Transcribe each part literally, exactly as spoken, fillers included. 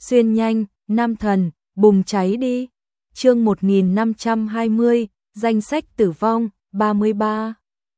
xuyên nhanh, nam thần, bùng cháy đi. Chương một nghìn năm trăm hai mươi, danh sách tử vong, ba mươi ba.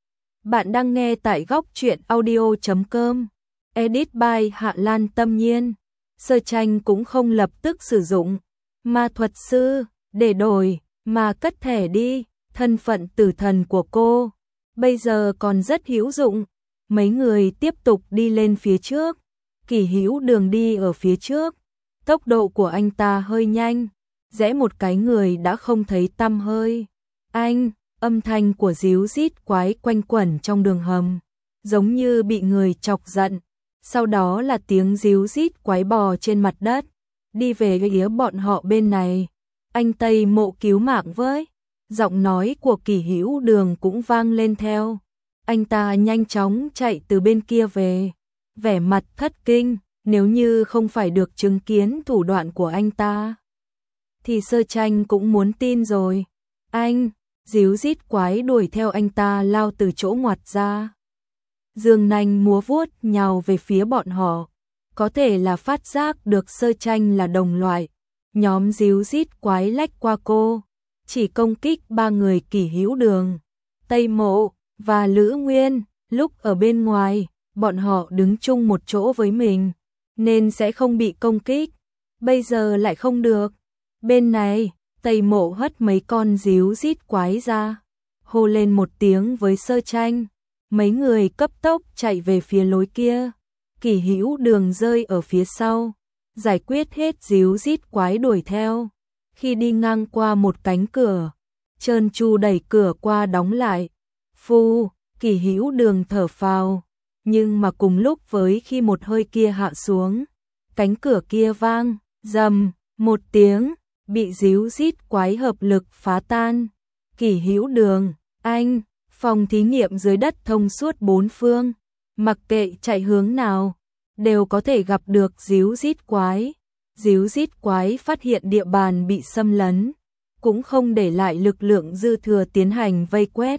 Bạn đang nghe tại góc truyện audio chấm com. Edit by Hạ Lan Tâm Nhiên. Sơ tranh cũng không lập tức sử dụng ma thuật sư để đổi, mà cất thẻ đi. Thân phận tử thần của cô bây giờ còn rất hữu dụng. Mấy người tiếp tục đi lên phía trước. Kỷ Hữu Đường đi ở phía trước. Tốc độ của anh ta hơi nhanh, rẽ một cái người đã không thấy tăm hơi. Anh, âm thanh của ríu rít quái quanh quẩn trong đường hầm, giống như bị người chọc giận. Sau đó là tiếng ríu rít quái bò trên mặt đất, đi về phía bọn họ bên này. Anh Tây Mộ cứu mạng với. Giọng nói của Kỷ Hữu Đường cũng vang lên theo. Anh ta nhanh chóng chạy từ bên kia về, vẻ mặt thất kinh. Nếu như không phải được chứng kiến thủ đoạn của anh ta, thì Sơ Tranh cũng muốn tin rồi. Anh, ríu rít quái đuổi theo anh ta lao từ chỗ ngoặt ra. Dương nanh múa vuốt nhào về phía bọn họ. Có thể là phát giác được Sơ Tranh là đồng loại. Nhóm ríu rít quái lách qua cô, chỉ công kích ba người Kỷ Hữu Đường, Tây Mộ và Lữ Nguyên. Lúc ở bên ngoài, bọn họ đứng chung một chỗ với mình, nên sẽ không bị công kích. Bây giờ lại không được. Bên này, Tây Mộ hất mấy con ríu rít quái ra, hô lên một tiếng với Sơ Tranh. Mấy người cấp tốc chạy về phía lối kia. Kỷ Hữu Đường rơi ở phía sau, giải quyết hết ríu rít quái đuổi theo. Khi đi ngang qua một cánh cửa, trơn tru đẩy cửa qua đóng lại. Phu, Kỷ Hữu Đường thở phào. Nhưng mà cùng lúc với khi một hơi kia hạ xuống, cánh cửa kia vang, rầm, một tiếng, bị ríu rít quái hợp lực phá tan. Kỷ Hữu Đường, anh, phòng thí nghiệm dưới đất thông suốt bốn phương, mặc kệ chạy hướng nào, đều có thể gặp được ríu rít quái. Ríu rít quái phát hiện địa bàn bị xâm lấn, cũng không để lại lực lượng dư thừa tiến hành vây quét.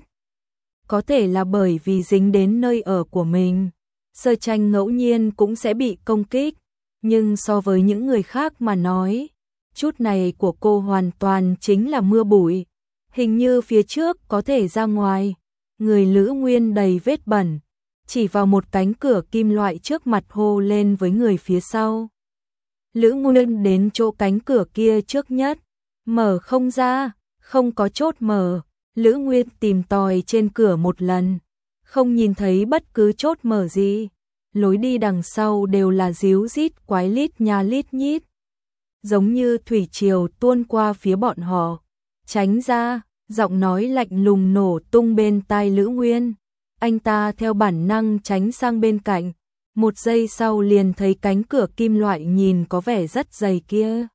Có thể là bởi vì dính đến nơi ở của mình, Sơ Tranh ngẫu nhiên cũng sẽ bị công kích. Nhưng so với những người khác mà nói, chút này của cô hoàn toàn chính là mưa bụi. Hình như phía trước có thể ra ngoài. Người Lữ Nguyên đầy vết bẩn, chỉ vào một cánh cửa kim loại trước mặt hô lên với người phía sau. Lữ Nguyên đến chỗ cánh cửa kia trước nhất, mở không ra, không có chốt mở. Lữ Nguyên tìm tòi trên cửa một lần, không nhìn thấy bất cứ chốt mở gì. Lối đi đằng sau đều là ríu rít quái lít nha lít nhít, giống như thủy triều tuôn qua phía bọn họ. Tránh ra, giọng nói lạnh lùng nổ tung bên tai Lữ Nguyên. Anh ta theo bản năng tránh sang bên cạnh. Một giây sau liền thấy cánh cửa kim loại nhìn có vẻ rất dày kia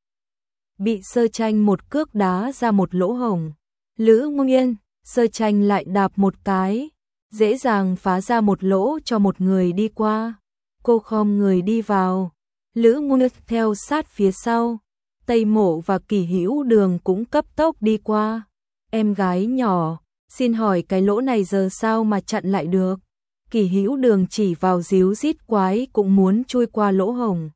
bị Sơ Tranh một cước đá ra một lỗ hổng. Lữ Nguyên, Sơ Tranh lại đạp một cái, dễ dàng phá ra một lỗ cho một người đi qua. Cô khom người đi vào, Lữ Nguyên theo sát phía sau. Tây Mộ và Kỷ Hữu Đường cũng cấp tốc đi qua. Em gái nhỏ, xin hỏi cái lỗ này giờ sao mà chặn lại được? Kỷ Hữu Đường chỉ vào ríu rít quái cũng muốn chui qua lỗ hổng.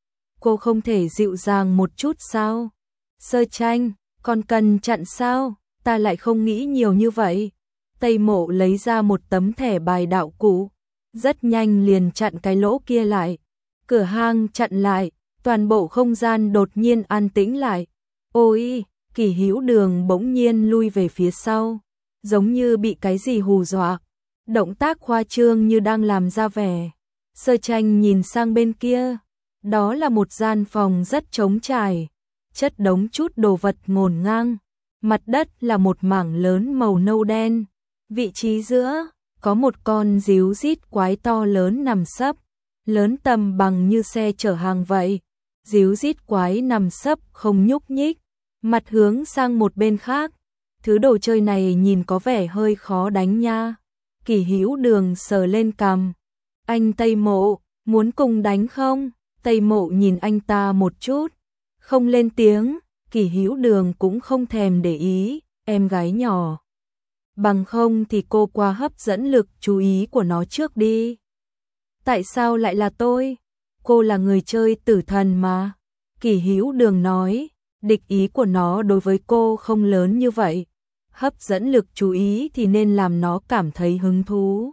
Cô không thể dịu dàng một chút sao? Sơ Tranh, còn cần chặn sao? Ta lại không nghĩ nhiều như vậy. Tây Mộ lấy ra một tấm thẻ bài đạo cụ, rất nhanh liền chặn cái lỗ kia lại. Cửa hang chặn lại, toàn bộ không gian đột nhiên an tĩnh lại. Ôi, Kỷ Hữu Đường bỗng nhiên lui về phía sau, giống như bị cái gì hù dọa. Động tác khoa trương như đang làm ra vẻ. Sơ Tranh nhìn sang bên kia, đó là một gian phòng rất trống trải, chất đống chút đồ vật ngổn ngang. Mặt đất là một mảng lớn màu nâu đen. Vị trí giữa, có một con ríu rít quái to lớn nằm sấp, lớn tầm bằng như xe chở hàng vậy. Ríu rít quái nằm sấp không nhúc nhích, mặt hướng sang một bên khác. Thứ đồ chơi này nhìn có vẻ hơi khó đánh nha. Kỷ Hữu Đường sờ lên cằm. Anh Tây Mộ, muốn cùng đánh không? Tây Mộ nhìn anh ta một chút, không lên tiếng. Kỷ Hữu Đường cũng không thèm để ý, em gái nhỏ. Bằng không thì cô qua hấp dẫn lực chú ý của nó trước đi. Tại sao lại là tôi? Cô là người chơi tử thần mà. Kỷ Hữu Đường nói, địch ý của nó đối với cô không lớn như vậy. Hấp dẫn lực chú ý thì nên làm nó cảm thấy hứng thú.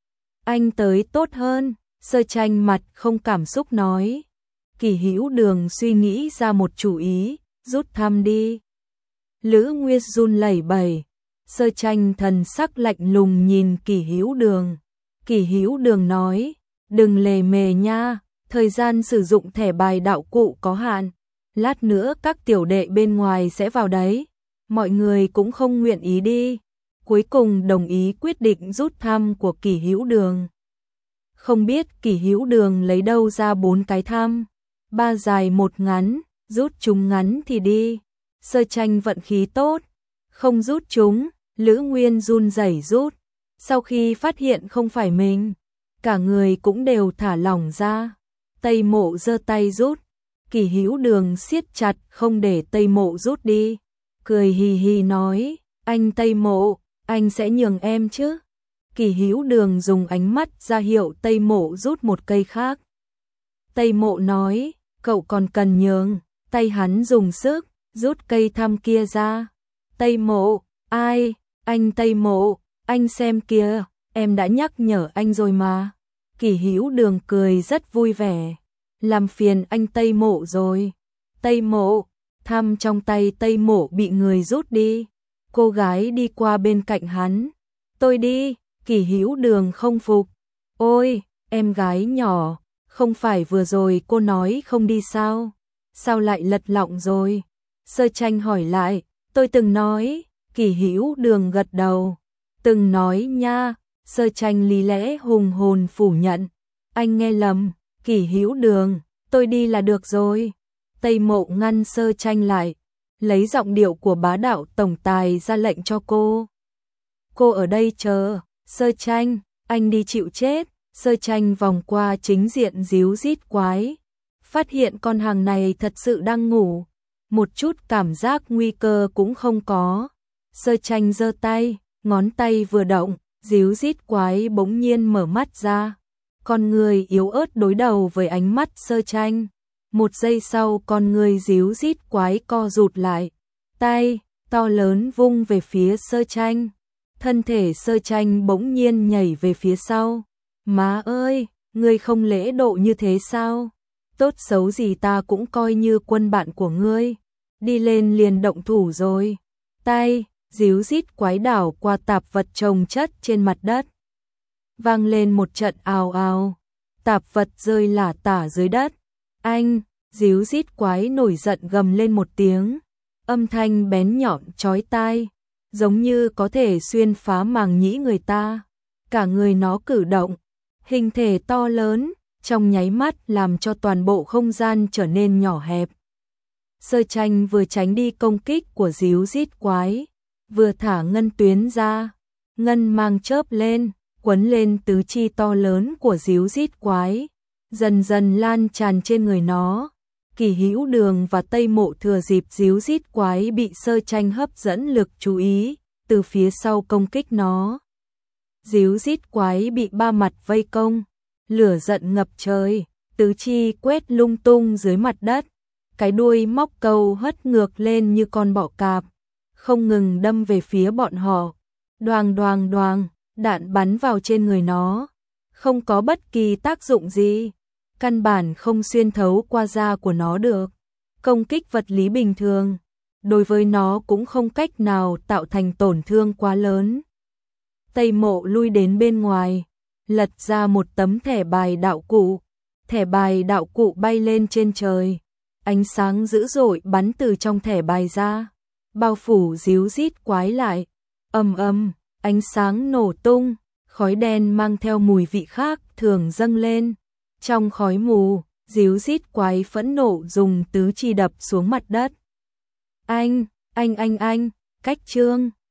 Anh tới tốt hơn, Sơ Tranh mặt không cảm xúc nói. Kỷ Hữu Đường suy nghĩ ra một chủ ý, rút thăm đi. Lữ Nguyệt run lẩy bẩy, Sơ Tranh thần sắc lạnh lùng nhìn Kỷ Hữu Đường. Kỷ Hữu Đường nói, đừng lề mề nha, thời gian sử dụng thẻ bài đạo cụ có hạn. Lát nữa các tiểu đệ bên ngoài sẽ vào đấy. Mọi người cũng không nguyện ý đi. Cuối cùng đồng ý quyết định rút thăm của Kỷ Hữu Đường. Không biết Kỷ Hữu Đường lấy đâu ra bốn cái thăm. Ba dài một ngắn, rút chúng ngắn thì đi. Sơ Tranh vận khí tốt, không rút chúng. Lữ Nguyên run rẩy rút. Sau khi phát hiện không phải mình, cả người cũng đều thả lỏng ra. Tây Mộ giơ tay rút. Kỷ Hữu Đường siết chặt không để Tây Mộ rút đi. Cười hì hì nói, anh Tây Mộ, anh sẽ nhường em chứ? Kỷ Hữu Đường dùng ánh mắt ra hiệu Tây Mộ rút một cây khác. Tây Mộ nói, cậu còn cần nhường. Tay hắn dùng sức, rút cây thăm kia ra. Tây Mộ, ai? Anh Tây Mộ, anh xem kìa, em đã nhắc nhở anh rồi mà. Kỷ Hữu Đường cười rất vui vẻ. Làm phiền anh Tây Mộ rồi. Tây Mộ, thăm trong tay Tây Mộ bị người rút đi. Cô gái đi qua bên cạnh hắn. Tôi đi. Kỷ Hữu Đường không phục. Ôi, em gái nhỏ, không phải vừa rồi cô nói không đi sao? Sao lại lật lọng rồi? Sơ Tranh hỏi lại. Tôi từng nói. Kỷ Hữu Đường gật đầu. Từng nói nha. Sơ Tranh lý lẽ hùng hồn phủ nhận. Anh nghe lầm. Kỷ Hữu Đường, tôi đi là được rồi. Tây Mộ ngăn Sơ Tranh lại, lấy giọng điệu của bá đạo tổng tài ra lệnh cho cô. Cô ở đây chờ. Sơ Tranh, anh đi chịu chết. Sơ Tranh vòng qua chính diện díu dít quái, phát hiện con hàng này thật sự đang ngủ, một chút cảm giác nguy cơ cũng không có. Sơ Tranh giơ tay, ngón tay vừa động, díu dít quái bỗng nhiên mở mắt ra. Con người yếu ớt đối đầu với ánh mắt Sơ Tranh. Một giây sau con người díu dít quái co rụt lại. Tay to lớn vung về phía Sơ Tranh. Thân thể Sơ Tranh bỗng nhiên nhảy về phía sau. Má ơi, ngươi không lễ độ như thế sao? Tốt xấu gì ta cũng coi như quân bạn của ngươi. Đi lên liền động thủ rồi. Tay díu dít quái đảo qua tạp vật chồng chất trên mặt đất. Vang lên một trận ào ào, tạp vật rơi lả tả dưới đất. Anh, díu dít quái nổi giận gầm lên một tiếng, âm thanh bén nhọn chói tai, giống như có thể xuyên phá màng nhĩ người ta. Cả người nó cử động, hình thể to lớn, trong nháy mắt làm cho toàn bộ không gian trở nên nhỏ hẹp. Sơ Tranh vừa tránh đi công kích của díu dít quái, vừa thả ngân tuyến ra, ngân mang chớp lên, quấn lên tứ chi to lớn của díu dít quái, dần dần lan tràn trên người nó. Kỷ Hữu Đường và Tây Mộ thừa dịp díu dít quái bị Sơ Tranh hấp dẫn lực chú ý, từ phía sau công kích nó. Díu dít quái bị ba mặt vây công, lửa giận ngập trời, tứ chi quét lung tung dưới mặt đất, cái đuôi móc câu hất ngược lên như con bọ cạp, không ngừng đâm về phía bọn họ. Đoàng đoàng đoàng, đạn bắn vào trên người nó, không có bất kỳ tác dụng gì, căn bản không xuyên thấu qua da của nó được. Công kích vật lý bình thường, đối với nó cũng không cách nào tạo thành tổn thương quá lớn. Tây Mộ lui đến bên ngoài, lật ra một tấm thẻ bài đạo cụ, thẻ bài đạo cụ bay lên trên trời, ánh sáng dữ dội bắn từ trong thẻ bài ra, bao phủ díu dít quái lại. Ầm ầm, ánh sáng nổ tung, khói đen mang theo mùi vị khác thường dâng lên. Trong khói mù, díu dít quái phẫn nộ dùng tứ chi đập xuống mặt đất. Anh, anh anh anh, cách trương.